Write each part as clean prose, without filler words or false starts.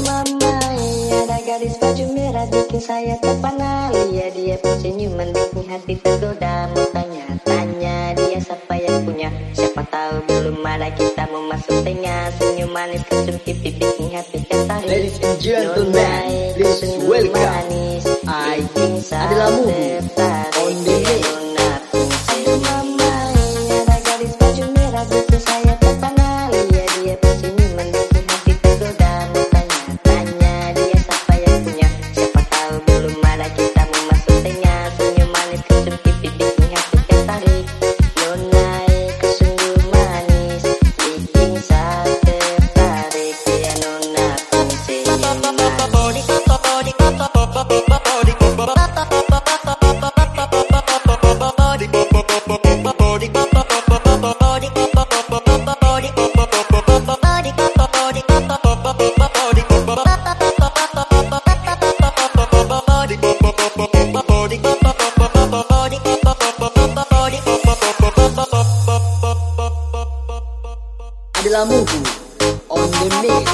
mamai, ada gadis baju merah bikin saya terpana. Lihat dia senyuman bikin hati tergoda. Mau tanya-tanya dia siapa yang punya. Siapa tahu belum ada kita mau masuk tengah. Senyum manis kesum pipi bikin hati tertarik. Ladies and gentlemen, please welcome Adalah Muhu on the mix. Aduh mamai, ada gadis baju merah bikin saya terpana. Lihat dia senyuman bikin hati tergoda. Mau tanya-tanya dia siapa yang punya. Siapa tahu belum ada kita mau masuk tengah. Senyum manis kesum pipi bikin hati tertarik. Nonai kesungguh manis bikin saya tertarik. Ya nona pun senyum manis. Adalah Muhu on the mix.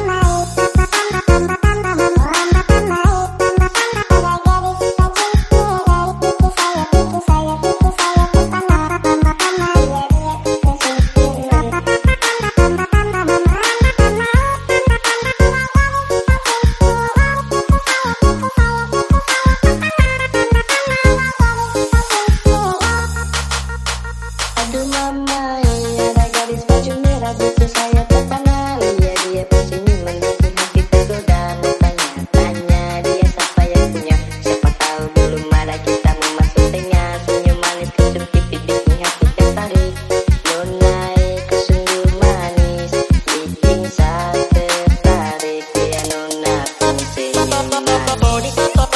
Aduh mamai, ada gadis baju merah bikin saya terpana. Lihat dia senyuman bikin hati tergoda. Mau tanya-tanya dia siapa yang punya. Siapa tahu belum ada kita mau masuk tengah. Senyum manis kesum pipi bikin hati tertarik. Nonai kesungguh manis bikin saya tertarik. Ya nona pun senyum manis.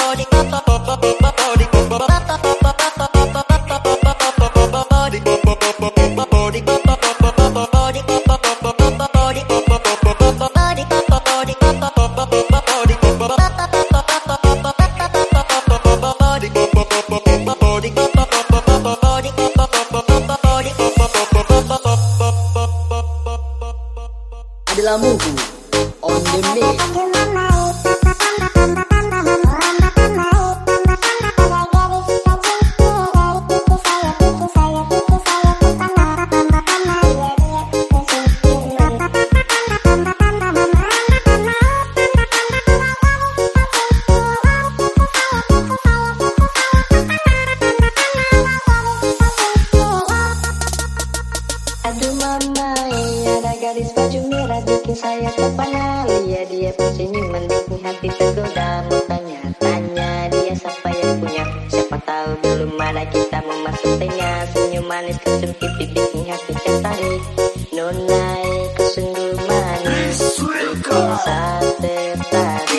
Adalah Muhu on the mix. Aduh mamai, ada gadis baju merah bikin saya terpana. Lihat dia senyuman bikin hati tergoda. Mau tanya-tanya dia siapa yang punya. Siapa tahu belum ada kita mau masuk tengah. Senyum manis kesum pipi bikin hati tertarik. Nonai kesungguh manis bikin saya tertarik.